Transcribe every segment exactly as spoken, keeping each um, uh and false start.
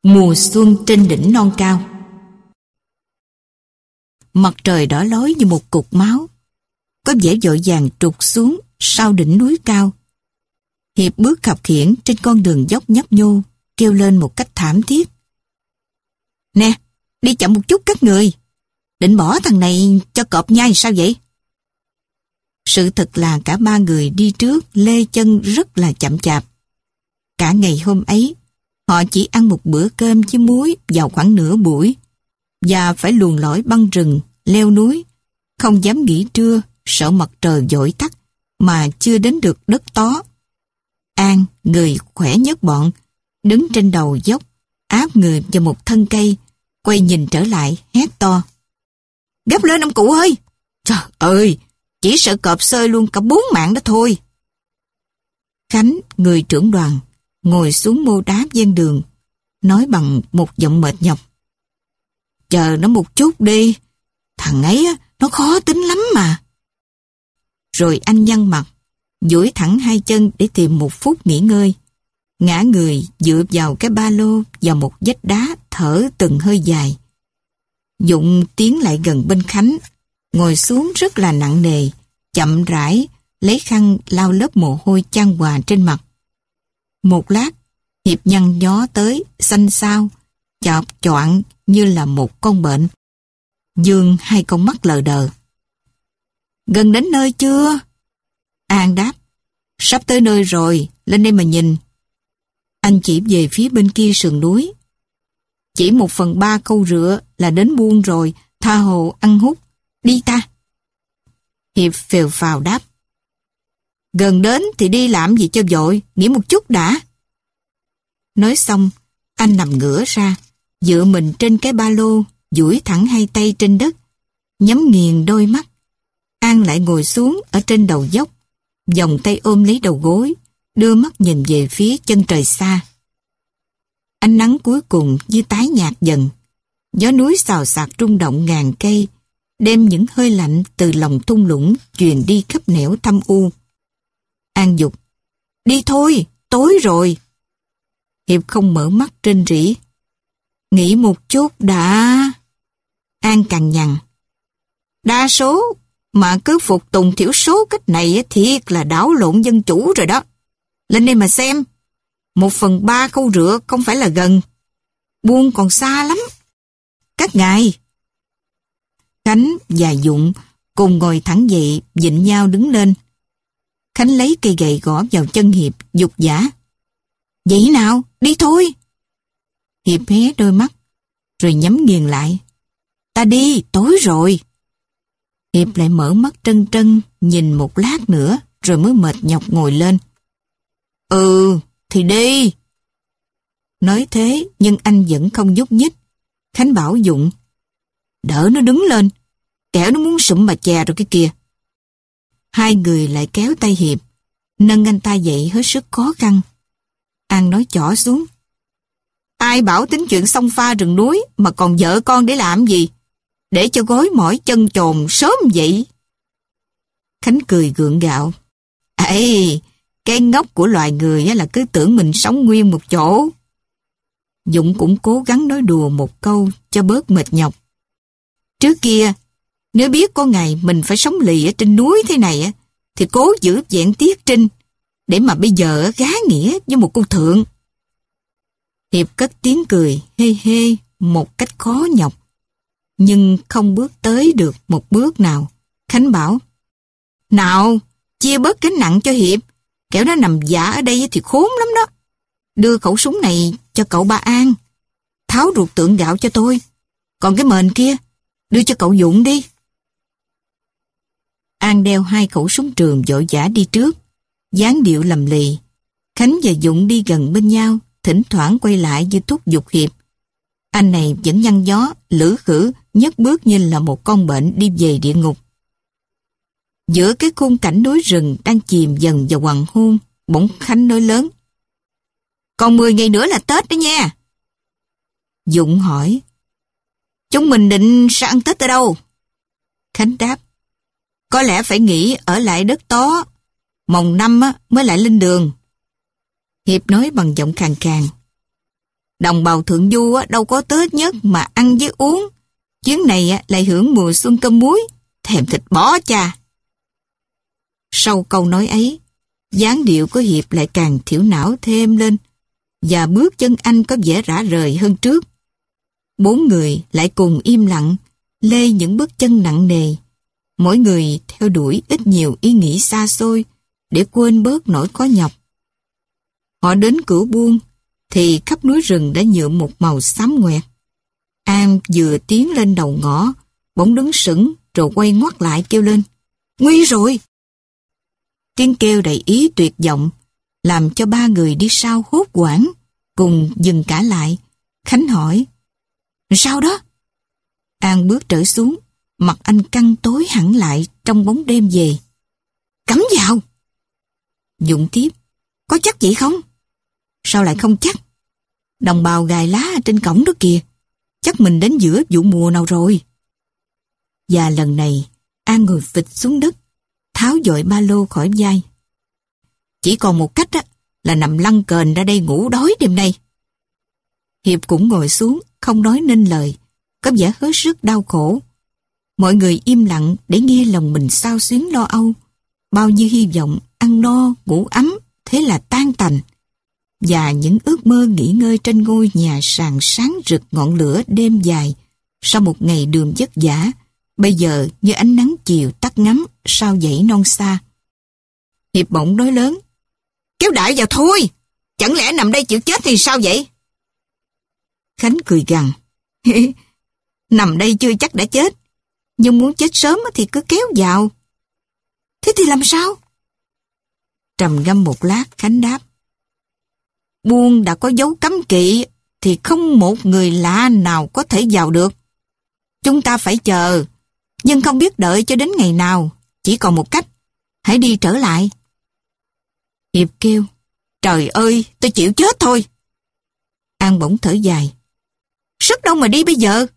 Mùa xuân trên đỉnh non cao. Mặt trời đỏ lói như một cục máu, có vẻ vội vàng trục xuống sau đỉnh núi cao. Hiệp bước khập khiễng trên con đường dốc nhấp nhô, kêu lên một cách thảm thiết. Nè, đi chậm một chút các người. Định bỏ thằng này cho cọp nhai sao vậy? Sự thật là cả ba người đi trước lê chân rất là chậm chạp. Cả ngày hôm ấy, họ chỉ ăn một bữa cơm với muối vào khoảng nửa buổi, và phải luồn lỏi băng rừng, leo núi, không dám nghỉ trưa, sợ mặt trời vội tắt, mà chưa đến được đất tó. An, người khỏe nhất bọn, đứng trên đầu dốc, áp người vào một thân cây, quay nhìn trở lại, hét to. Gấp lên ông cụ ơi! Trời ơi, chỉ sợ cọp xơi luôn cả bốn mạng đó thôi. Khánh, người trưởng đoàn, ngồi xuống mô đá ven đường, nói bằng một giọng mệt nhọc. Chờ nó một chút đi, thằng ấy nó khó tính lắm mà. Rồi anh nhăn mặt, duỗi thẳng hai chân để tìm một phút nghỉ ngơi. Ngã người dựa vào cái ba lô và một vách đá thở từng hơi dài. Dũng tiến lại gần bên Khánh, ngồi xuống rất là nặng nề, chậm rãi, lấy khăn lau lớp mồ hôi chan hòa trên mặt. Một lát, Hiệp nhăn nhó tới, xanh xao, chọp choạng như là một con bệnh. Dương hai con mắt lờ đờ. Gần đến nơi chưa? An đáp. Sắp tới nơi rồi, lên đây mà nhìn. Anh chỉ về phía bên kia sườn núi. Chỉ một phần ba câu rựa là đến buôn rồi, tha hồ ăn hút. Đi ta. Hiệp phèo phào đáp. Gần đến thì đi làm gì cho vội, nghỉ một chút đã. Nói xong, anh nằm ngửa ra, dựa mình trên cái ba lô, duỗi thẳng hai tay trên đất, nhắm nghiền đôi mắt. An lại ngồi xuống ở trên đầu dốc, vòng tay ôm lấy đầu gối, đưa mắt nhìn về phía chân trời xa. Ánh nắng cuối cùng như tái nhạt dần, gió núi xào xạc rung động ngàn cây, đem những hơi lạnh từ lòng thung lũng truyền đi khắp nẻo thâm u. An dục. Đi thôi, tối rồi. Hiệp không mở mắt rên rỉ. Nghỉ một chút đã. An cằn nhằn. Đa số mà cứ phục tùng thiểu số cách này thiệt là đảo lộn dân chủ rồi đó. Lên đây mà xem. Một phần ba câu rựa không phải là gần. Buôn còn xa lắm. Các ngài. Khánh và Dũng cùng ngồi thẳng dậy, vịn nhau đứng lên. Khánh lấy cây gậy gõ vào chân Hiệp, dục dã. Vậy nào, đi thôi. Hiệp hé đôi mắt, rồi nhắm nghiền lại. Ta đi, tối rồi. Hiệp lại mở mắt trân trân, nhìn một lát nữa, rồi mới mệt nhọc ngồi lên. Ừ, thì đi. Nói thế, nhưng anh vẫn không nhúc nhích. Khánh bảo Dũng. Đỡ nó đứng lên, kẻo nó muốn sụm bà chè rồi cái kìa. Hai người lại kéo tay Hiệp, nâng anh ta dậy hết sức khó khăn. An nói chỏ xuống. Ai bảo tính chuyện xông pha rừng núi mà còn vợ con để làm gì? Để cho gối mỏi chân chồn sớm vậy. Khánh cười gượng gạo. Ê, cái ngốc của loài người là cứ tưởng mình sống nguyên một chỗ. Dũng cũng cố gắng nói đùa một câu cho bớt mệt nhọc. Trước kia, nếu biết có ngày mình phải sống lì ở trên núi thế này, thì cố giữ vẹn tiết trinh, để mà bây giờ gá nghĩa với một cô thượng. Hiệp cất tiếng cười hê hê một cách khó nhọc, nhưng không bước tới được một bước nào. Khánh bảo, nào, chia bớt gánh nặng cho Hiệp, kẻo nó nằm dạ ở đây thì khốn lắm đó. Đưa khẩu súng này cho cậu ba An, tháo ruột tượng gạo cho tôi, còn cái mền kia, đưa cho cậu Dũng đi. An đeo hai khẩu súng trường vội vã đi trước, dáng điệu lầm lì. Khánh và Dũng đi gần bên nhau, thỉnh thoảng quay lại như thúc giục Hiệp. Anh này vẫn nhăn nhó, lử khử, nhấc bước như là một con bệnh đi về địa ngục. Giữa cái khung cảnh núi rừng đang chìm dần vào hoàng hôn, bỗng Khánh nói lớn. Còn mười ngày nữa là Tết đó nha. Dũng hỏi. Chúng mình định sẽ ăn Tết ở đâu? Khánh đáp. Có lẽ phải nghỉ ở lại đất tó. Mồng năm mới lại lên đường. Hiệp nói bằng giọng khàn khàn. Đồng bào thượng du á, đâu có Tết nhất mà ăn với uống. Chuyến này á, lại hưởng mùa xuân cơm muối, thèm thịt bò cha. Sau câu nói ấy, dáng điệu của Hiệp lại càng thiểu não thêm lên, và bước chân anh có vẻ rã rời hơn trước. Bốn người lại cùng im lặng, lê những bước chân nặng nề. Mỗi người theo đuổi ít nhiều ý nghĩ xa xôi, để quên bớt nỗi khó nhọc. Họ đến Cửu Buôn, thì khắp núi rừng đã nhuộm một màu xám ngoẹt. An vừa tiến lên đầu ngõ, bỗng đứng sững rồi quay ngoắt lại kêu lên: "Nguy rồi!" Tiếng kêu đầy ý tuyệt vọng, làm cho ba người đi sau hốt hoảng, cùng dừng cả lại. Khánh hỏi: "Sao đó?" An bước trở xuống, mặt anh căng tối hẳn lại trong bóng đêm về. "Cắm vào!" Dũng tiếp: "Có chắc vậy không?" "Sao lại không chắc? Đồng bào gài lá trên cổng đó kìa. Chắc mình đến giữa vụ mùa nào rồi." Và lần này, An ngồi phịch xuống đất, tháo dội ba lô khỏi vai. "Chỉ còn một cách á, là nằm lăn kềnh ra đây ngủ đói đêm nay." Hiệp cũng ngồi xuống, không nói nên lời, có vẻ hết sức đau khổ. Mọi người im lặng để nghe lòng mình xao xuyến lo âu. Bao nhiêu hy vọng ăn no, ngủ ấm, thế là tan tành. Và những ước mơ nghỉ ngơi trên ngôi nhà sàn sáng rực ngọn lửa đêm dài, sau một ngày đường vất vả, bây giờ như ánh nắng chiều tắt ngắm sau dãy non xa. Hiệp bỗng nói lớn: "Kéo đại vào thôi! Chẳng lẽ nằm đây chịu chết thì sao vậy?" Khánh cười gằn: "Nằm đây chưa chắc đã chết, nhưng muốn chết sớm thì cứ kéo vào." "Thế thì làm sao?" Trầm ngâm một lát, Khánh đáp: "Buôn đã có dấu cấm kỵ thì không một người lạ nào có thể vào được. Chúng ta phải chờ, nhưng không biết đợi cho đến ngày nào. Chỉ còn một cách, hãy đi trở lại." Hiệp kêu: "Trời ơi, tôi chịu chết thôi." An bỗng thở dài: "Sức đâu mà đi bây giờ?"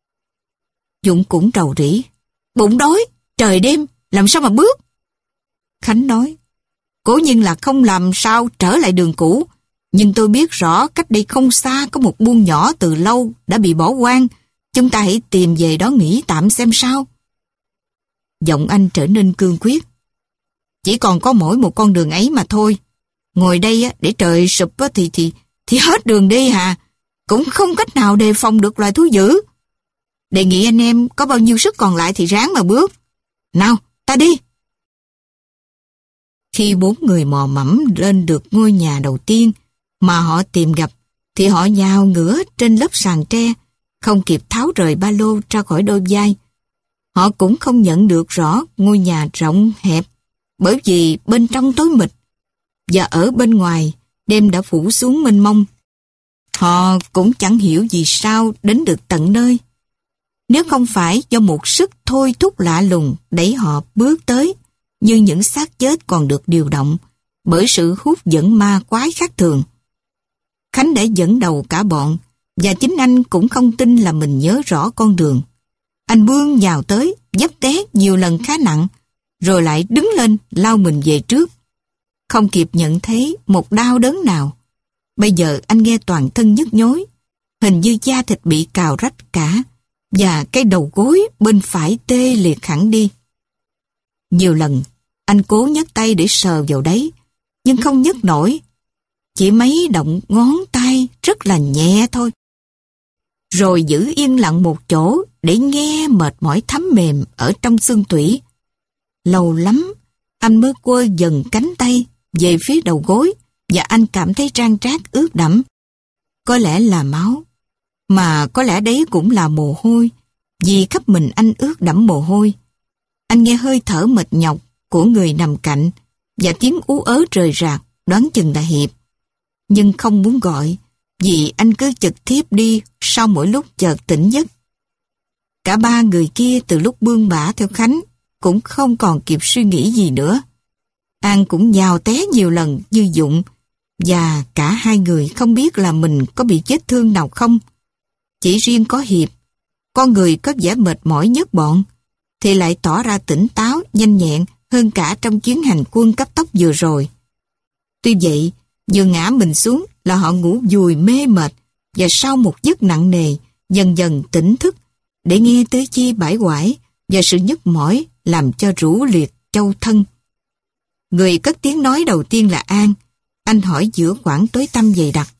Dũng cũng rầu rĩ: "Bụng đói, trời đêm, làm sao mà bước?" Khánh nói: "Cố nhiên là không làm sao trở lại đường cũ, nhưng tôi biết rõ cách đây không xa có một buôn nhỏ từ lâu đã bị bỏ hoang. Chúng ta hãy tìm về đó nghỉ tạm xem sao." Giọng anh trở nên cương quyết: "Chỉ còn có mỗi một con đường ấy mà thôi. Ngồi đây để trời sụp thì thì thì hết đường đi hà. Cũng không cách nào đề phòng được loài thú dữ. Đề nghị anh em có bao nhiêu sức còn lại thì ráng mà bước. Nào, ta đi." Khi bốn người mò mẫm lên được ngôi nhà đầu tiên mà họ tìm gặp, thì họ nhào ngửa trên lớp sàn tre, không kịp tháo rời ba lô ra khỏi đôi vai. Họ cũng không nhận được rõ ngôi nhà rộng hẹp, bởi vì bên trong tối mịt, và ở bên ngoài đêm đã phủ xuống mênh mông. Họ cũng chẳng hiểu vì sao đến được tận nơi. Nếu không phải do một sức thôi thúc lạ lùng đẩy họ bước tới, như những xác chết còn được điều động bởi sự hút dẫn ma quái khác thường. Khánh đã dẫn đầu cả bọn, và chính anh cũng không tin là mình nhớ rõ con đường. Anh bươn nhào tới, dấp té nhiều lần khá nặng, rồi lại đứng lên lao mình về trước. Không kịp nhận thấy một đau đớn nào. Bây giờ anh nghe toàn thân nhức nhối, hình như da thịt bị cào rách cả, và cái đầu gối bên phải tê liệt hẳn đi. Nhiều lần, anh cố nhấc tay để sờ vào đấy, nhưng không nhấc nổi. Chỉ mấy động ngón tay rất là nhẹ thôi. Rồi giữ yên lặng một chỗ để nghe mệt mỏi thấm mềm ở trong xương tủy. Lâu lắm, anh mới quơ dần cánh tay về phía đầu gối, và anh cảm thấy rang rác ướt đẫm. Có lẽ là máu, mà có lẽ đấy cũng là mồ hôi, vì khắp mình anh ướt đẫm mồ hôi. Anh nghe hơi thở mệt nhọc của người nằm cạnh, và tiếng ú ớ rời rạc, đoán chừng là Hiệp. Nhưng không muốn gọi, vì anh cứ chực thiếp đi sau mỗi lúc chợt tỉnh giấc. Cả ba người kia từ lúc bươn bả theo Khánh cũng không còn kịp suy nghĩ gì nữa. An cũng nhào té nhiều lần như Dũng, và cả hai người không biết là mình có bị vết thương nào không. Chỉ riêng có Hiệp, con người có vẻ mệt mỏi nhất bọn, thì lại tỏ ra tỉnh táo, nhanh nhẹn hơn cả trong chuyến hành quân cấp tốc vừa rồi. Tuy vậy, vừa ngã mình xuống là họ ngủ vùi mê mệt, và sau một giấc nặng nề, dần dần tỉnh thức để nghe tứ chi bãi quải và sự nhức mỏi làm cho rũ liệt châu thân. Người cất tiếng nói đầu tiên là An. Anh hỏi giữa khoảng tối tăm dày đặc: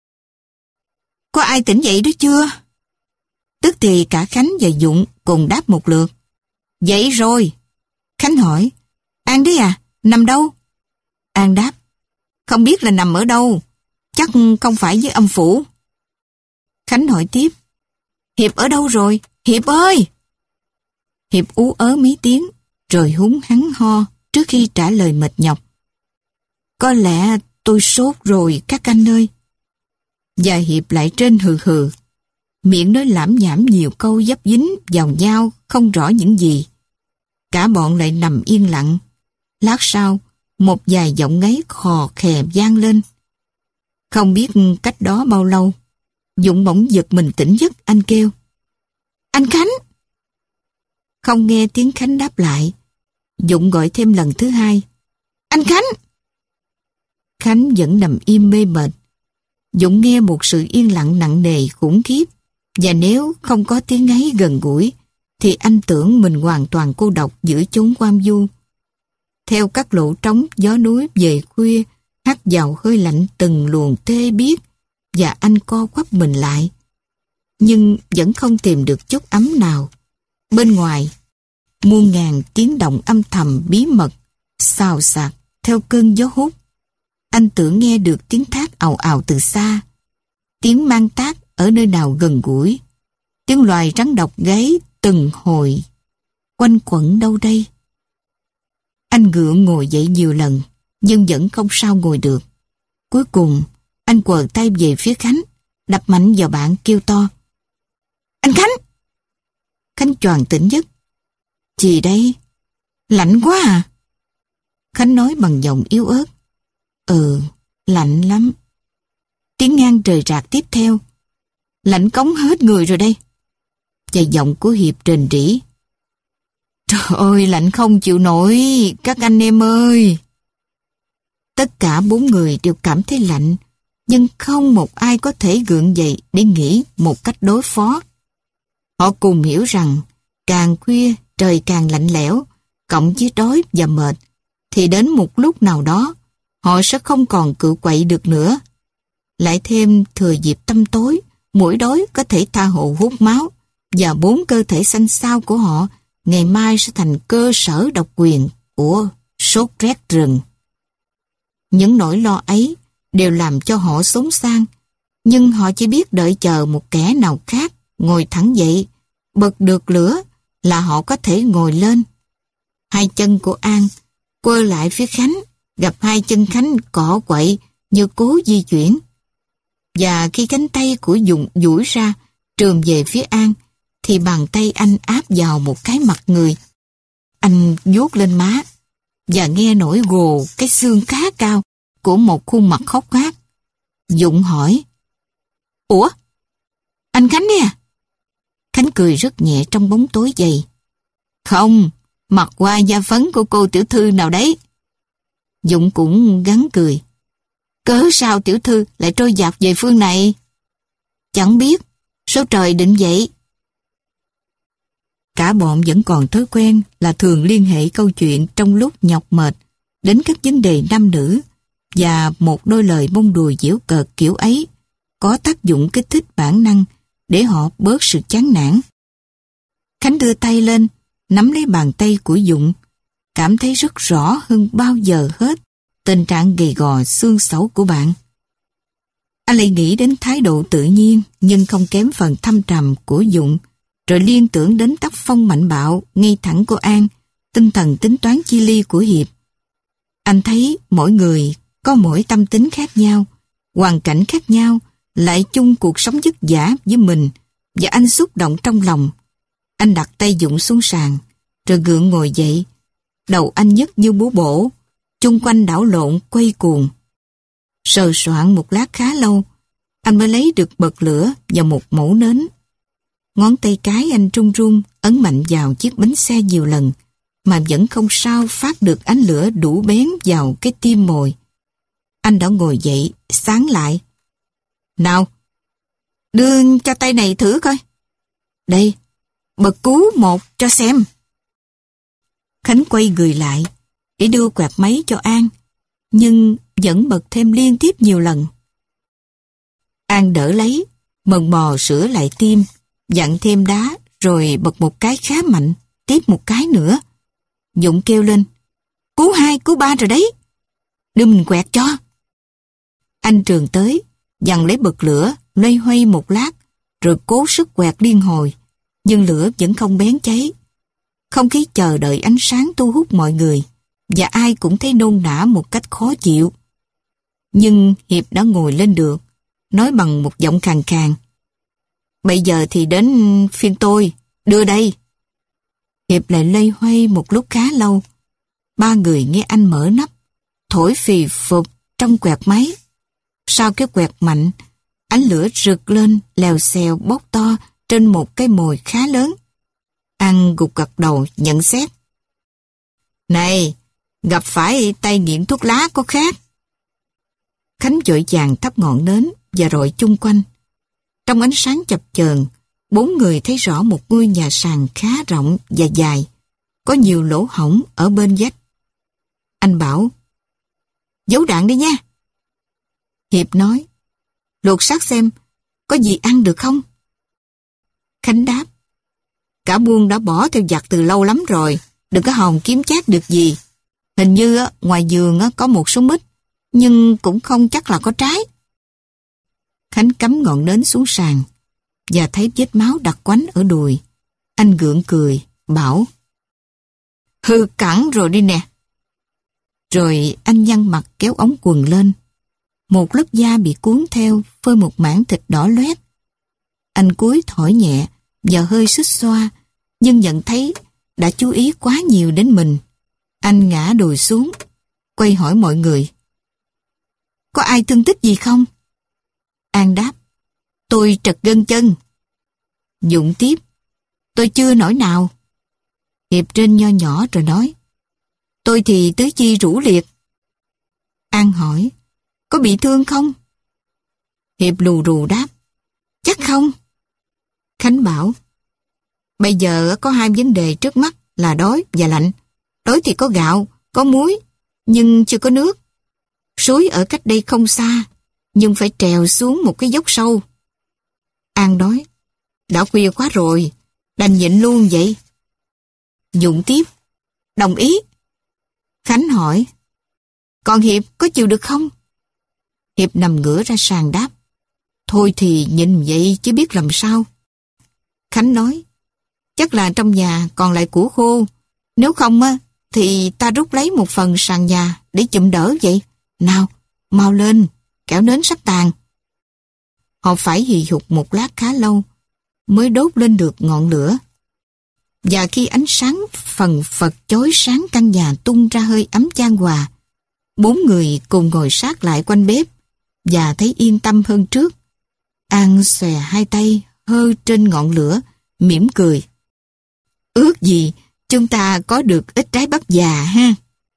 "Có ai tỉnh dậy đó chưa?" Tức thì cả Khánh và Dũng cùng đáp một lượt: "Dậy rồi." Khánh hỏi: "An đấy à, nằm đâu?" An đáp: "Không biết là nằm ở đâu, chắc không phải với âm phủ." Khánh hỏi tiếp: "Hiệp ở đâu rồi? Hiệp ơi!" Hiệp ú ớ mấy tiếng, rồi húng hắn ho trước khi trả lời mệt nhọc: "Có lẽ tôi sốt rồi các anh ơi." Và Hiệp lại trên hừ hừ, miệng nói lảm nhảm nhiều câu dấp dính vào nhau không rõ những gì. Cả bọn lại nằm yên lặng. Lát sau, một vài giọng ngáy khò khè vang lên. Không biết cách đó bao lâu, Dũng bỗng giật mình tỉnh giấc. Anh kêu: "Anh Khánh!" Không nghe tiếng Khánh đáp lại, Dũng gọi thêm lần thứ hai: "Anh Khánh!" Khánh vẫn nằm im mê mệt. Dũng nghe một sự yên lặng nặng nề khủng khiếp, và nếu không có tiếng ngáy gần gũi thì anh tưởng mình hoàn toàn cô độc giữa chốn hoang vu. Theo các lộ trống gió núi về khuya hắt vào hơi lạnh từng luồng tê biếc, và anh co quắp mình lại, nhưng vẫn không tìm được chút ấm nào. Bên ngoài, muôn ngàn tiếng động âm thầm bí mật xào xạc theo cơn gió hút. Anh tưởng nghe được tiếng thác ào ào từ xa, tiếng mang tác ở nơi nào gần gũi, tiếng loài rắn độc gáy từng hồi quanh quẩn đâu đây. Anh gượng ngồi dậy nhiều lần, nhưng vẫn không sao ngồi được. Cuối cùng, anh quờ tay về phía Khánh, đập mạnh vào bạn kêu to: "Anh Khánh!" Khánh choàng tỉnh giấc. "Gì đây? Lạnh quá à?" Khánh nói bằng giọng yếu ớt: "Ừ, lạnh lắm." Tiếng ngang trời rạc tiếp theo: "Lạnh cống hết người rồi đây." Và giọng của Hiệp rền rĩ: "Trời ơi, lạnh không chịu nổi, các anh em ơi." Tất cả bốn người đều cảm thấy lạnh, nhưng không một ai có thể gượng dậy để nghĩ một cách đối phó. Họ cùng hiểu rằng càng khuya trời càng lạnh lẽo, cộng với đói và mệt, thì đến một lúc nào đó họ sẽ không còn cự quậy được nữa. Lại thêm thừa dịp tăm tối, muỗi đói có thể tha hồ hút máu, và bốn cơ thể xanh xao của họ ngày mai sẽ thành cơ sở độc quyền của sốt rét rừng. Những nỗi lo ấy đều làm cho họ xốn sang, nhưng họ chỉ biết đợi chờ một kẻ nào khác ngồi thẳng dậy, bật được lửa là họ có thể ngồi lên. Hai chân của An quơ lại phía Khánh, gặp hai chân Khánh cọ quậy như cố di chuyển. Và khi cánh tay của Dũng duỗi ra trườm về phía An, thì bàn tay anh áp vào một cái mặt người. Anh vuốt lên má và nghe nổi gồ cái xương khá cao của một khuôn mặt khóc ngát. Dũng hỏi: "Ủa? Anh Khánh đấy à?" Khánh cười rất nhẹ trong bóng tối dày: "Không, mặt qua da phấn của cô tiểu thư nào đấy." Dũng cũng gắng cười: "Cớ sao tiểu thư lại trôi dạt về phương này?" "Chẳng biết, số trời định vậy." Cả bọn vẫn còn thói quen là thường liên hệ câu chuyện trong lúc nhọc mệt đến các vấn đề nam nữ, và một đôi lời bông đùa giễu cợt kiểu ấy có tác dụng kích thích bản năng để họ bớt sự chán nản. Khánh đưa tay lên, nắm lấy bàn tay của Dũng, cảm thấy rất rõ hơn bao giờ hết tình trạng gầy gò xương xấu của bạn. Anh lại nghĩ đến thái độ tự nhiên nhưng không kém phần thâm trầm của Dũng, rồi liên tưởng đến tác phong mạnh bạo, ngay thẳng của An, tinh thần tính toán chi ly của Hiệp. Anh thấy mỗi người có mỗi tâm tính khác nhau, hoàn cảnh khác nhau, lại chung cuộc sống vất vả với mình, và anh xúc động trong lòng. Anh đặt tay Dũng xuống sàn, rồi gượng ngồi dậy. Đầu anh nhức như búa bổ, chung quanh đảo lộn quay cuồng. Sờ soạn một lát khá lâu, anh mới lấy được bật lửa và một mẩu nến. Ngón tay cái anh run run ấn mạnh vào chiếc bánh xe nhiều lần, mà vẫn không sao phát được ánh lửa đủ bén vào cái tim mồi. Anh đã ngồi dậy, sáng lại. "Nào, Đưa cho tay này thử coi. Đây, bật cú một cho xem. Khánh quay người lại để đưa quạt máy cho An, nhưng vẫn bật thêm liên tiếp nhiều lần. An đỡ lấy, mần mò sửa lại tim, dặn thêm đá, rồi bật một cái khá mạnh, tiếp một cái nữa. Dũng kêu lên, cú hai, cú ba rồi đấy. Đưa mình quẹt cho. Anh Trường tới, dằn lấy bật lửa, loay hoay một lát, rồi cố sức quẹt liên hồi, nhưng lửa vẫn không bén cháy. Không khí chờ đợi ánh sáng thu hút mọi người, và ai cũng thấy nôn nã một cách khó chịu. Nhưng Hiệp đã ngồi lên được, nói bằng một giọng khàn khàn. Bây giờ thì đến phiên tôi, đưa đây. Hiệp lại loay hoay một lúc khá lâu. Ba người nghe anh mở nắp, thổi phì phụp trong quẹt máy. Sau cái quẹt mạnh, ánh lửa rực lên, lèo xèo bốc to trên một cái mồi khá lớn. An gục gật đầu nhận xét. Này, gặp phải tay nghiện thuốc lá có khác. Khánh vội vàng thắp ngọn nến và rọi chung quanh. Trong ánh sáng chập chờn, bốn người thấy rõ một ngôi nhà sàn khá rộng và dài, có nhiều lỗ hổng ở bên vách. Anh bảo, giấu đạn đi nha. Hiệp nói, lột xác xem, có gì ăn được không? Khánh đáp, cả buôn đã bỏ theo giặc từ lâu lắm rồi, đừng có hòng kiếm chác được gì. Hình như ngoài vườn có một số mít, nhưng cũng không chắc là có trái. Khánh cắm ngọn nến xuống sàn và thấy vết máu đặc quánh ở đùi. Anh gượng cười, bảo, hư cẳng rồi đi nè. Rồi anh nhăn mặt kéo ống quần lên. Một lớp da bị cuốn theo phơi một mảng thịt đỏ loét. Anh cúi thổi nhẹ và hơi xích xoa, nhưng nhận thấy đã chú ý quá nhiều đến mình. Anh ngã đùi xuống, quay hỏi mọi người. Có ai thương tích gì không? An đáp, tôi trật gân chân. Dũng tiếp, tôi chưa nổi nào. Hiệp trên nho nhỏ rồi nói, tôi thì tứ chi rũ liệt. An hỏi, có bị thương không? Hiệp lù rù đáp, chắc không. Khánh bảo, bây giờ có hai vấn đề trước mắt là đói và lạnh. Đói thì có gạo, có muối, nhưng chưa có nước. Suối ở cách đây không xa, nhưng phải trèo xuống một cái dốc sâu. An nói, đã khuya quá rồi, đành nhịn luôn vậy. Dũng tiếp, đồng ý. Khánh hỏi, còn Hiệp có chịu được không? Hiệp nằm ngửa ra sàn đáp, thôi thì nhịn vậy chứ biết làm sao. Khánh nói, chắc là trong nhà còn lại củ khô, nếu không á thì ta rút lấy một phần sàn nhà để chụm đỡ vậy. Nào, mau lên, kẻo nến sắp tàn. Họ phải hì hục một lát khá lâu mới đốt lên được ngọn lửa. Và khi ánh sáng phần phật chói sáng căn nhà tung ra hơi ấm chan hòa, bốn người cùng ngồi sát lại quanh bếp và thấy yên tâm hơn trước. An xòe hai tay hơ trên ngọn lửa, mỉm cười. Ước gì chúng ta có được ít trái bắp già ha.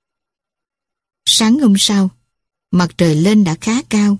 Sáng hôm sau, mặt trời lên đã khá cao.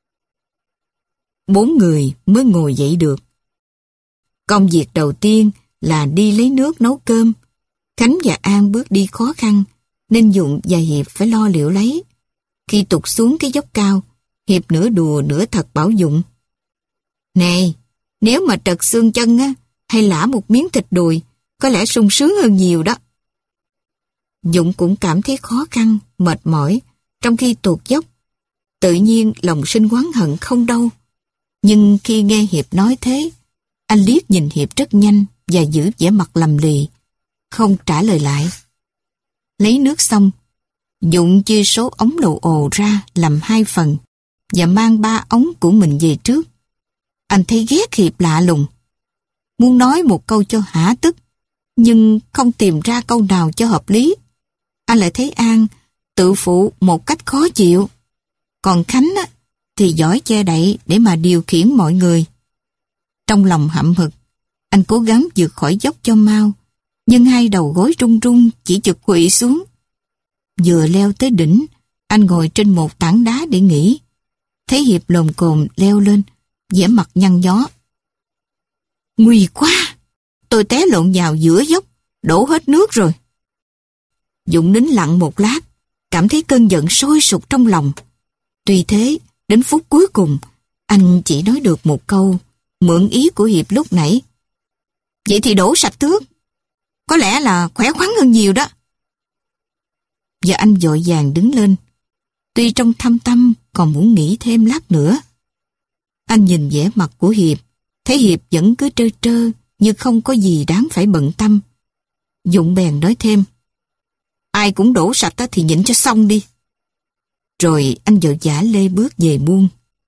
Bốn người mới ngồi dậy được. Công việc đầu tiên là đi lấy nước nấu cơm. Khánh và An bước đi khó khăn, nên Dũng và Hiệp phải lo liệu lấy. Khi tụt xuống cái dốc cao, Hiệp nửa đùa nửa thật bảo Dũng, này, nếu mà trật xương chân á, hay lả một miếng thịt đùi, có lẽ sung sướng hơn nhiều đó. Dũng cũng cảm thấy khó khăn, mệt mỏi, trong khi tụt dốc. Tự nhiên lòng sinh oán hận không đâu. Nhưng khi nghe Hiệp nói thế, anh liếc nhìn Hiệp rất nhanh và giữ vẻ mặt lầm lì, không trả lời lại. Lấy nước xong, Dũng chia số ống đậu ồ ra làm hai phần và mang ba ống của mình về trước. Anh thấy ghét Hiệp lạ lùng. Muốn nói một câu cho hả tức, nhưng không tìm ra câu nào cho hợp lý. Anh lại thấy An tự phụ một cách khó chịu. Còn Khánh á, thì giỏi che đậy để mà điều khiển mọi người. Trong lòng hậm hực, anh cố gắng vượt khỏi dốc cho mau, nhưng hai đầu gối run run chỉ chực quỵ xuống. Vừa leo tới đỉnh, anh ngồi trên một tảng đá để nghỉ. Thấy Hiệp lồm cồm leo lên, vẻ mặt nhăn nhó. Nguy quá! Tôi té lộn vào giữa dốc, đổ hết nước rồi. Dũng nín lặng một lát, cảm thấy cơn giận sôi sục trong lòng. Tuy thế, đến phút cuối cùng, anh chỉ nói được một câu, mượn ý của Hiệp lúc nãy. Vậy thì đổ sạch nước. Có lẽ là khỏe khoắn hơn nhiều đó. Và anh vội vàng đứng lên. Tuy trong thâm tâm còn muốn nghĩ thêm lát nữa. Anh nhìn vẻ mặt của Hiệp, thấy Hiệp vẫn cứ trơ trơ, như không có gì đáng phải bận tâm. Dũng bèn nói thêm. Ai cũng đổ sạch thì nhịn cho xong đi. Rồi anh vội vã lê bước về buôn.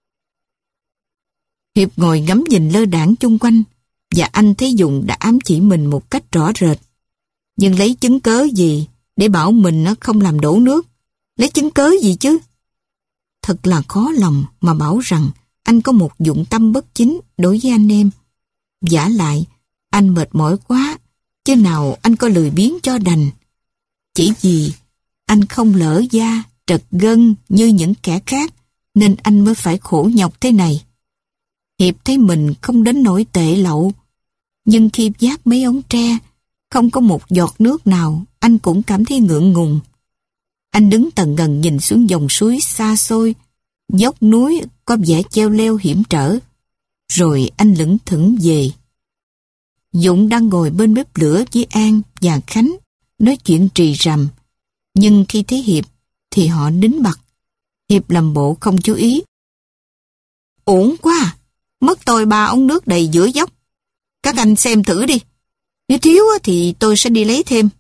Hiệp ngồi ngắm nhìn lơ đãng chung quanh, và anh thấy Dũng đã ám chỉ mình một cách rõ rệt. Nhưng lấy chứng cớ gì để bảo mình nó không làm đổ nước? Lấy chứng cớ gì chứ? Thật là khó lòng mà bảo rằng anh có một dụng tâm bất chính đối với anh em. Vả lại, anh mệt mỏi quá, chứ nào anh có lười biếng cho đành. Chỉ vì anh không lỡ da, trật gân như những kẻ khác, nên anh mới phải khổ nhọc thế này. Hiệp thấy mình không đến nỗi tệ lậu, nhưng khi vác mấy ống tre, không có một giọt nước nào, anh cũng cảm thấy ngượng ngùng. Anh đứng tần ngần nhìn xuống dòng suối xa xôi, dốc núi có vẻ treo leo hiểm trở. Rồi anh lững thững về. Dũng đang ngồi bên bếp lửa với An và Khánh, nói chuyện trì rằm. Nhưng khi thấy Hiệp, thì họ nín bặt. Hiệp làm bộ không chú ý. Uổng quá, mất tôi ba ống nước đầy giữa dốc. Các anh xem thử đi. Nếu thiếu thì tôi sẽ đi lấy thêm.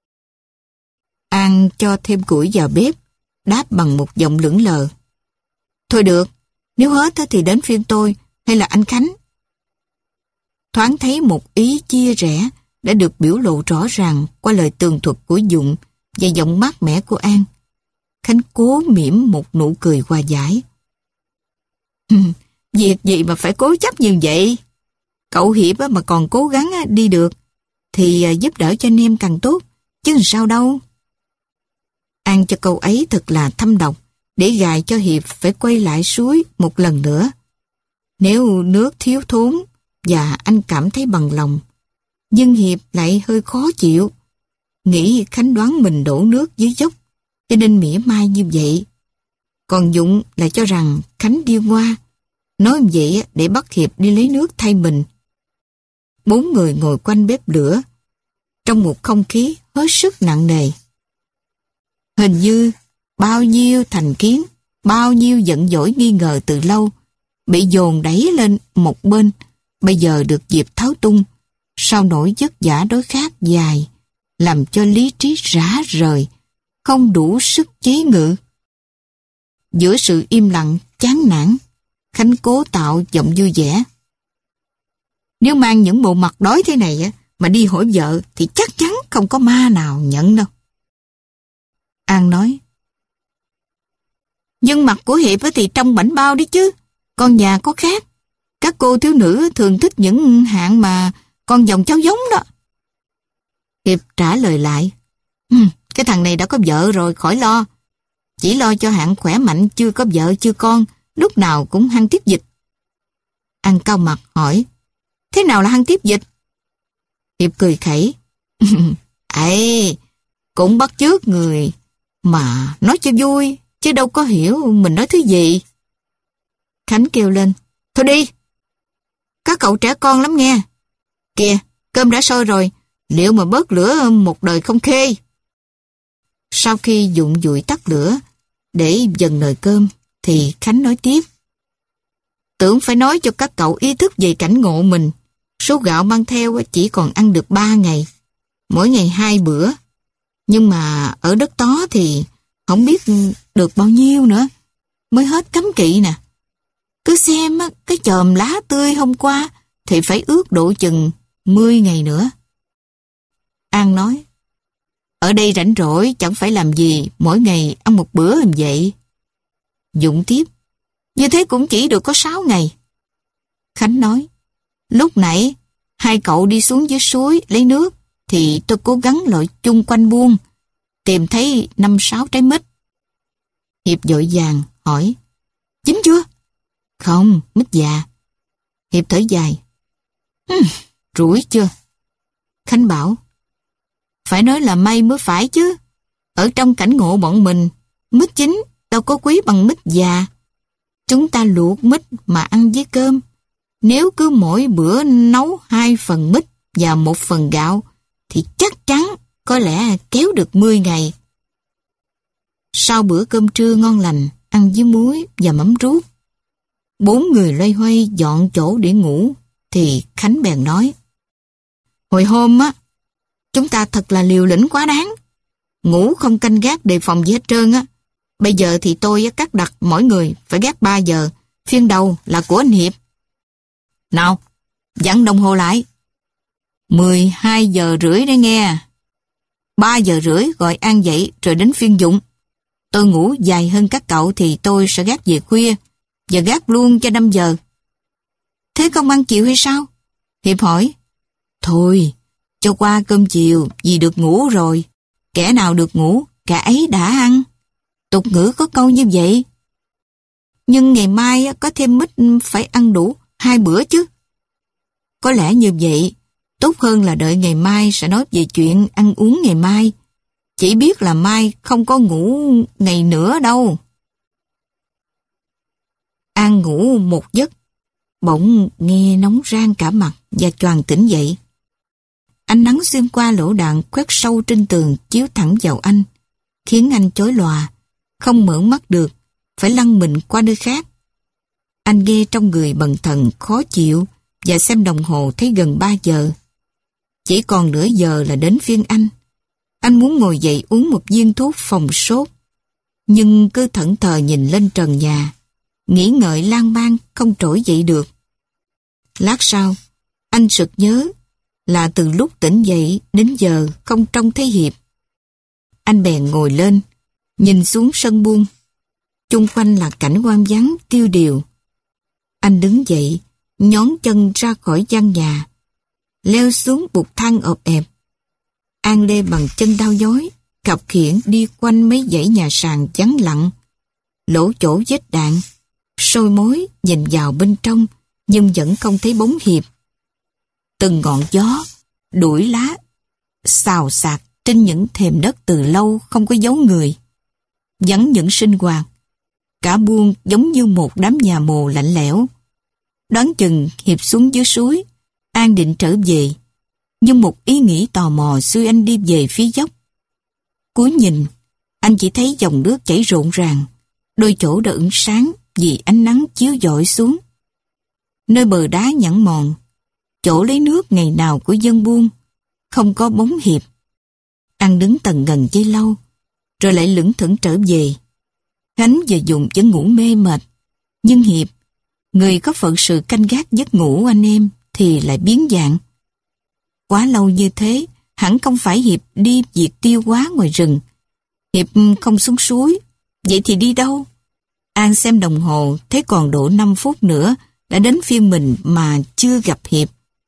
An cho thêm củi vào bếp, đáp bằng một giọng lững lờ. Thôi được, nếu hết thì đến phiên tôi hay là anh Khánh. Thoáng thấy một ý chia rẽ đã được biểu lộ rõ ràng qua lời tường thuật của Dũng và giọng mát mẻ của An. Khánh cố mỉm một nụ cười hòa giải. Việc gì mà phải cố chấp như vậy? Cậu Hiệp mà còn cố gắng đi được thì giúp đỡ cho anh em càng tốt, chứ làm sao đâu. An cho câu ấy thật là thâm độc, để gài cho Hiệp phải quay lại suối một lần nữa. Nếu nước thiếu thốn và anh cảm thấy bằng lòng, nhưng Hiệp lại hơi khó chịu, nghĩ Khánh đoán mình đổ nước dưới dốc, cho nên mỉa mai như vậy. Còn Dũng lại cho rằng Khánh điêu ngoa, nói vậy để bắt Hiệp đi lấy nước thay mình. Bốn người ngồi quanh bếp lửa, trong một không khí hết sức nặng nề. Hình như bao nhiêu thành kiến, bao nhiêu giận dỗi nghi ngờ từ lâu, bị dồn đẩy lên một bên, bây giờ được dịp tháo tung, sau nỗi vất vả đối khát dài, làm cho lý trí rã rời, không đủ sức chế ngự. Giữa sự im lặng, chán nản, Khánh cố tạo giọng vui vẻ. Nếu mang những bộ mặt đói thế này mà đi hỏi vợ thì chắc chắn không có ma nào nhận đâu. An nói. Nhưng mặt của Hiệp thì trông bảnh bao đi chứ. Con nhà có khác. Các cô thiếu nữ thường thích những hạng mà con dòng cháu giống đó. Hiệp trả lời lại. Cái thằng này đã có vợ rồi, khỏi lo. Chỉ lo cho hạng khỏe mạnh chưa có vợ chưa con, lúc nào cũng hăng tiếp dịch. An cau mặt hỏi. Thế nào là hăng tiếp dịch? Hiệp cười khẩy. Ê, cũng bắt chước người mà nói cho vui, chứ đâu có hiểu mình nói thứ gì. Khánh kêu lên. Thôi đi. Các cậu trẻ con lắm nghe. Kìa, cơm đã sôi rồi, liệu mà bớt lửa một đời không khê. Sau khi Dũng dụi tắt lửa để dần nồi cơm, thì Khánh nói tiếp. Tưởng phải nói cho các cậu ý thức về cảnh ngộ mình. Số gạo mang theo chỉ còn ăn được ba ngày, mỗi ngày hai bữa. Nhưng mà ở đất tó thì không biết được bao nhiêu nữa, mới hết cấm kỵ nè. Cứ xem cái chòm lá tươi hôm qua thì phải ướt độ chừng mười ngày nữa. An nói. Ở đây rảnh rỗi chẳng phải làm gì, mỗi ngày ăn một bữa làm vậy. Dũng tiếp. Như thế cũng chỉ được có sáu ngày. Khánh nói. Lúc nãy hai cậu đi xuống dưới suối lấy nước thì tôi cố gắng lội chung quanh buôn, tìm thấy năm sáu trái mít. Hiệp vội vàng hỏi. Chín chưa? Không, mít già. Hiệp thở dài. Hừm, rủi chưa? Khánh bảo, phải nói là may mới phải chứ. Ở trong cảnh ngộ bọn mình, mít chín đâu có quý bằng mít già. Chúng ta luộc mít mà ăn với cơm. Nếu cứ mỗi bữa nấu hai phần mít và một phần gạo, thì chắc chắn có lẽ kéo được mười ngày. Sau bữa cơm trưa ngon lành, ăn với muối và mắm ruốc, bốn người loay hoay dọn chỗ để ngủ, thì Khánh bèn nói, hồi hôm á, chúng ta thật là liều lĩnh quá đáng. Ngủ không canh gác đề phòng gì hết trơn á. Bây giờ thì tôi cắt đặt mỗi người phải gác ba giờ, phiên đầu là của anh Hiệp. Nào, dặn đồng hồ lại. mười hai giờ rưỡi đấy nghe. ba giờ rưỡi gọi An dậy rồi đến phiên Dụng. Tôi ngủ dài hơn các cậu thì tôi sẽ gác về khuya, và gác luôn cho năm giờ. Thế không ăn chiều hay sao? Hiệp hỏi. Thôi, cho qua cơm chiều vì được ngủ rồi. Kẻ nào được ngủ, kẻ ấy đã ăn. Tục ngữ có câu như vậy. Nhưng ngày mai có thêm mít phải ăn đủ hai bữa chứ. Có lẽ như vậy, tốt hơn là đợi ngày mai sẽ nói về chuyện ăn uống ngày mai. Chỉ biết là mai không có ngủ ngày nữa đâu. An ngủ một giấc, bỗng nghe nóng rang cả mặt và choàng tỉnh dậy. Ánh nắng xuyên qua lỗ đạn quét sâu trên tường chiếu thẳng vào anh, khiến anh chói lòa, không mở mắt được, phải lăn mình qua nơi khác. Anh nghe trong người bần thần khó chịu và xem đồng hồ thấy gần ba giờ. Chỉ còn nửa giờ là đến phiên anh. Anh muốn ngồi dậy uống một viên thuốc phòng sốt, nhưng cứ thẫn thờ nhìn lên trần nhà, nghĩ ngợi lan man không trỗi dậy được. Lát sau, anh sực nhớ là từ lúc tỉnh dậy đến giờ không trông thấy Hiệp. Anh bèn ngồi lên, nhìn xuống sân buông. Chung quanh là cảnh hoang vắng tiêu điều. Anh đứng dậy, nhón chân ra khỏi gian nhà, leo xuống bục thang ộp ẹp. An lê bằng chân đau nhói, khập khiễng đi quanh mấy dãy nhà sàn vắng lặng, lỗ chỗ vết đạn, sôi mối nhìn vào bên trong nhưng vẫn không thấy bóng Hiệp. Từng ngọn gió đuổi lá xào xạc trên những thềm đất từ lâu không có dấu người, vắng những sinh hoạt. Cả buôn giống như một đám nhà mồ lạnh lẽo. Đoán chừng Hiệp xuống dưới suối, An định trở về, nhưng một ý nghĩ tò mò xui anh đi về phía dốc. Cúi nhìn, anh chỉ thấy dòng nước chảy rộn ràng, đôi chỗ đã ửng sáng vì ánh nắng chiếu rọi xuống. Nơi bờ đá nhẵn mòn, chỗ lấy nước ngày nào của dân buôn, không có bóng Hiệp. An đứng tần ngần giây lâu, rồi lại lững thững trở về. Khánh và Dụng vẫn ngủ mê mệt, nhưng Hiệp, người có phận sự canh gác giấc ngủ anh em, thì lại biến dạng. Quá lâu như thế, hẳn không phải Hiệp đi diệt tiêu hóa ngoài rừng. Hiệp không xuống suối, vậy thì đi đâu? An xem đồng hồ, thấy còn độ năm phút nữa đã đến phiên mình mà chưa gặp Hiệp.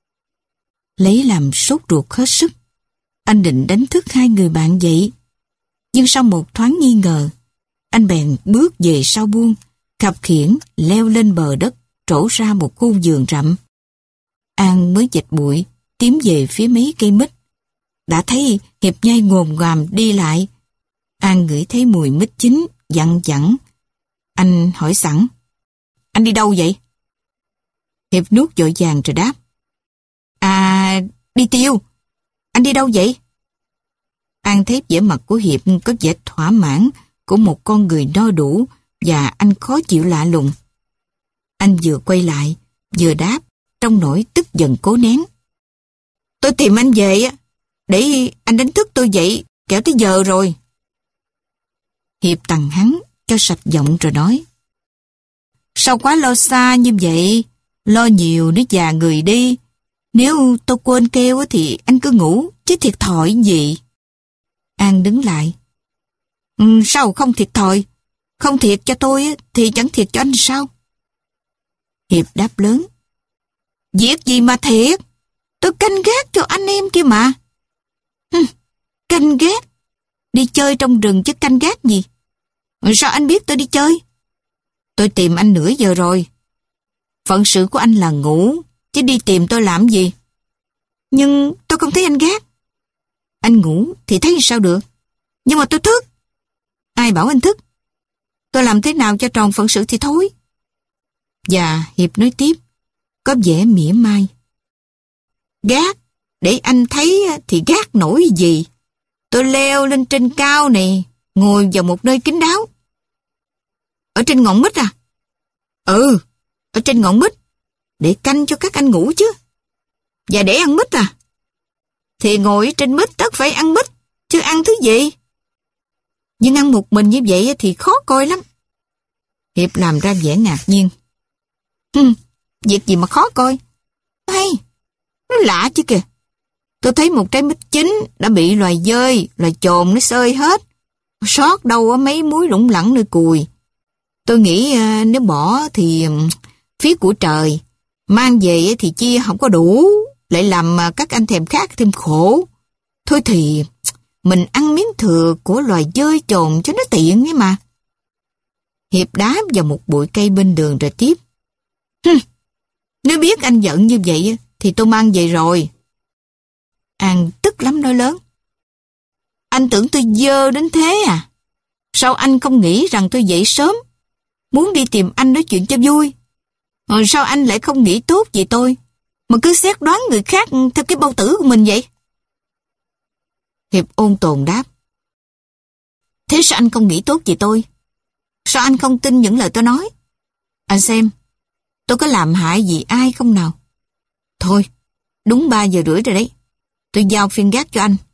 Lấy làm sốt ruột hết sức, anh định đánh thức hai người bạn dậy. Nhưng sau một thoáng nghi ngờ, anh bèn bước về sau buông, khập khiễng leo lên bờ đất, trổ ra một khu vườn rậm. An mới dệt bụi, tiến về phía mấy cây mít. Đã thấy Hiệp nhai ngồm ngoàm đi lại. An ngửi thấy mùi mít chín, dặn dẳng. Anh hỏi sẵn, anh đi đâu vậy? Hiệp nuốt vội vàng rồi đáp, à, đi tiêu. Anh đi đâu vậy? An thấy vẻ mặt của Hiệp có vẻ thỏa mãn của một con người no đủ, và anh khó chịu lạ lùng. Anh vừa quay lại, vừa đáp trong nỗi tức giận cố nén. Tôi tìm anh về á, để anh đánh thức tôi dậy, kẻo tới giờ rồi. Hiệp tằng hắn cho sạch giọng rồi nói, sao quá lo xa như vậy? Lo nhiều nó già người đi. Nếu tôi quên kêu thì anh cứ ngủ, chứ thiệt thòi gì. An đứng lại. Ừ, sao không thiệt thòi? Không thiệt cho tôi thì chẳng thiệt cho anh sao? Hiệp đáp lớn, việc gì mà thiệt? Tôi canh gác cho anh em kia mà. Hừm, canh gác? Đi chơi trong rừng chứ canh gác gì? Sao anh biết tôi đi chơi? Tôi tìm anh nửa giờ rồi. Phận sự của anh là ngủ, chứ đi tìm tôi làm gì? Nhưng tôi không thấy anh gác. Anh ngủ thì thấy sao được? Nhưng mà tôi thức. Ai bảo anh thức? Tôi làm thế nào cho tròn phận sự thì thôi. Và Hiệp nói tiếp, có vẻ mỉa mai. Gác, để anh thấy thì gác nổi gì. Tôi leo lên trên cao này, ngồi vào một nơi kín đáo. Ở trên ngọn mít à? Ừ, ở trên ngọn mít, để canh cho các anh ngủ chứ. Và để ăn mít à? Thì ngồi trên mít tất phải ăn mít, chứ ăn thứ gì? Nhưng ăn một mình như vậy thì khó coi lắm. Hiệp làm ra vẻ ngạc nhiên. Hừm, việc gì mà khó coi? Hay, nó lạ chứ kìa. Tôi thấy một trái mít chín đã bị loài dơi, loài chồn nó xơi hết. Sót đâu ở mấy múi lủng lẳng nơi cùi. Tôi nghĩ uh, nếu bỏ thì um, phí của trời. Mang về thì chia không có đủ, lại làm uh, các anh thèm khát thêm khổ. Thôi thì mình ăn miếng thừa của loài dơi chồn cho nó tiện ấy mà. Hiệp đá vào một bụi cây bên đường rồi tiếp. Hừm, nếu biết anh giận như vậy thì tôi mang về rồi. An tức lắm nói lớn. Anh tưởng tôi dơ đến thế à? Sao anh không nghĩ rằng tôi dậy sớm, muốn đi tìm anh nói chuyện cho vui? Rồi sao anh lại không nghĩ tốt về tôi, mà cứ xét đoán người khác theo cái bao tử của mình vậy? Hiệp ôn tồn đáp. Thế sao anh không nghĩ tốt về tôi? Sao anh không tin những lời tôi nói? Anh xem, tôi có làm hại gì ai không nào? Thôi, đúng ba giờ rưỡi rồi đấy. Tôi giao phiên gác cho anh.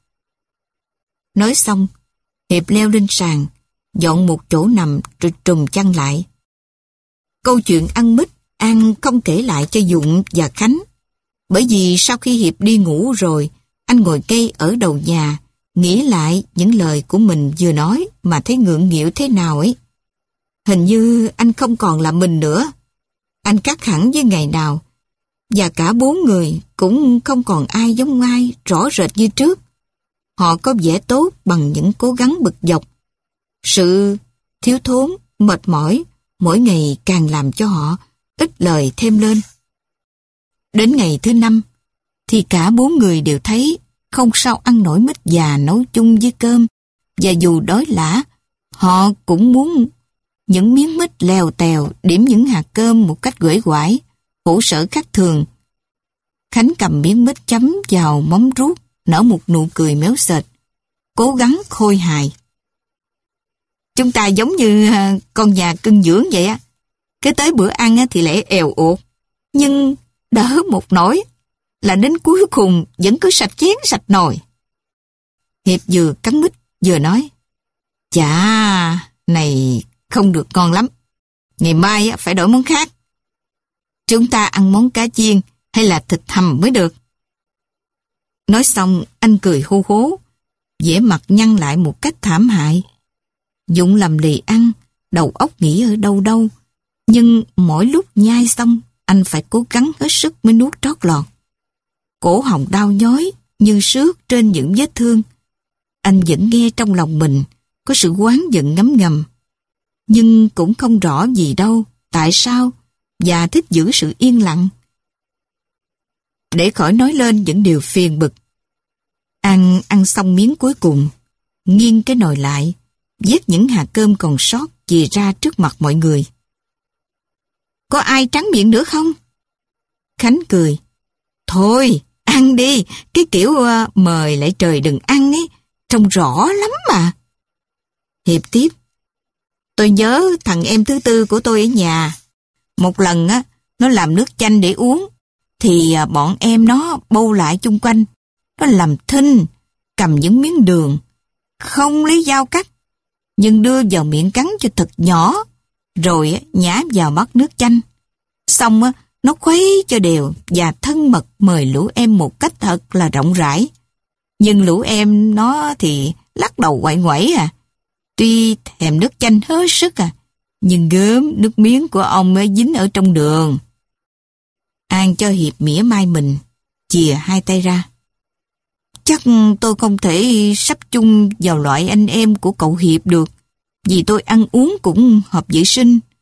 Nói xong, Hiệp leo lên sàn, dọn một chỗ nằm rồi trùm chăn lại. Câu chuyện ăn mít An không kể lại cho Dụng và Khánh. Bởi vì sau khi Hiệp đi ngủ rồi, anh ngồi cây ở đầu nhà, nghĩ lại những lời của mình vừa nói mà thấy ngượng nghịu thế nào ấy. Hình như anh không còn là mình nữa. Anh khác hẳn với ngày nào. Và cả bốn người cũng không còn ai giống ai rõ rệt như trước. Họ có vẻ tốt bằng những cố gắng bực dọc. Sự thiếu thốn, mệt mỏi mỗi ngày càng làm cho họ ít lời thêm lên. Đến ngày thứ năm, thì cả bốn người đều thấy không sao ăn nổi mít già nấu chung với cơm. Và dù đói lả, họ cũng muốn những miếng mít lèo tèo điểm những hạt cơm một cách guể quải, khổ sở khác thường. Khánh cầm miếng mít chấm vào móng ruốc, nở một nụ cười méo sệt, cố gắng khôi hài. Chúng ta giống như con nhà cưng dưỡng vậy á. Cái tới bữa ăn thì lại èo uột, nhưng đỡ một nỗi là đến cuối cùng vẫn cứ sạch chén sạch nồi. Hiệp vừa cắn mít vừa nói, chà, này không được ngon lắm. Ngày mai phải đổi món khác. Chúng ta ăn món cá chiên hay là thịt hầm mới được. Nói xong anh cười hô hố, vẻ mặt nhăn lại một cách thảm hại. Dụng lầm lì ăn, đầu óc nghĩ ở đâu đâu. Nhưng mỗi lúc nhai xong, anh phải cố gắng hết sức mới nuốt trót lọt. Cổ họng đau nhói như xước trên những vết thương. Anh vẫn nghe trong lòng mình có sự oán giận ngấm ngầm. Nhưng cũng không rõ gì đâu, tại sao, và thích giữ sự yên lặng. Để khỏi nói lên những điều phiền bực. An ăn xong miếng cuối cùng, nghiêng cái nồi lại, vét những hạt cơm còn sót chì ra trước mặt mọi người. Có ai trắng miệng nữa không? Khánh cười. Thôi, ăn đi, cái kiểu uh, mời lại trời đừng ăn ấy, trông rõ lắm mà. Hiệp tiếp. Tôi nhớ thằng em thứ tư của tôi ở nhà. Một lần á, nó làm nước chanh để uống, thì bọn em nó bâu lại chung quanh. Nó làm thinh, cầm những miếng đường, không lấy dao cắt, nhưng đưa vào miệng cắn cho thật nhỏ, rồi nhả vào bát nước chanh. Xong á, nó khuấy cho đều và thân mật mời lũ em một cách thật là rộng rãi. Nhưng lũ em nó thì lắc đầu quậy quậy à. Tuy thèm nước chanh hết sức à, nhưng gớm nước miếng của ông ấy dính ở trong đường. An cho Hiệp mỉa mai mình, chìa hai tay ra. Chắc tôi không thể sắp chung vào loại anh em của cậu Hiệp được, vì tôi ăn uống cũng hợp vệ sinh.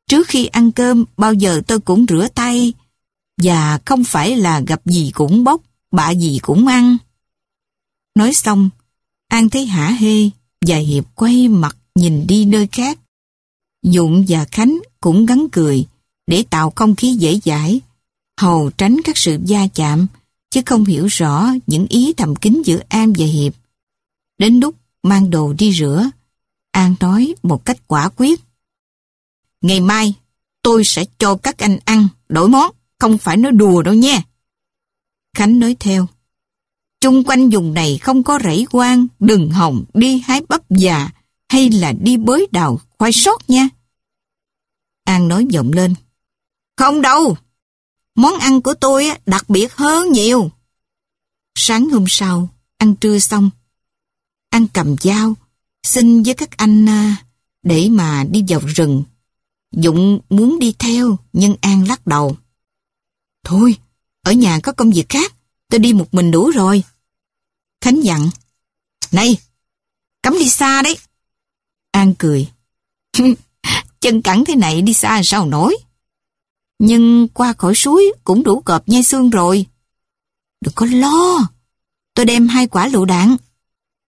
Trước khi ăn cơm, bao giờ tôi cũng rửa tay, và không phải là gặp gì cũng bốc, bạ gì cũng ăn. Nói xong, An thấy hả hê, và Hiệp quay mặt nhìn đi nơi khác. Dũng và Khánh cũng gắng cười, để tạo không khí dễ dãi, hầu tránh các sự va chạm, chứ không hiểu rõ những ý thầm kín giữa An và Hiệp. Đến lúc mang đồ đi rửa, An nói một cách quả quyết: ngày mai tôi sẽ cho các anh ăn đổi món, không phải nói đùa đâu nha. Khánh nói theo: chung quanh vùng này không có rẫy quan, đừng hòng đi hái bắp già hay là đi bới đào khoai sót nha. An nói vọng lên: không đâu, món ăn của tôi đặc biệt hơn nhiều. Sáng hôm sau, ăn trưa xong, An cầm dao, xin với các anh để mà đi vào rừng. Dũng muốn đi theo, nhưng An lắc đầu: thôi, ở nhà có công việc khác, tôi đi một mình đủ rồi. Khánh dặn: này, cấm đi xa đấy. An cười: chân cẳng thế này đi xa sao nổi. Nhưng qua khỏi suối cũng đủ cọp nhai xương rồi. Đừng có lo, tôi đem hai quả lựu đạn.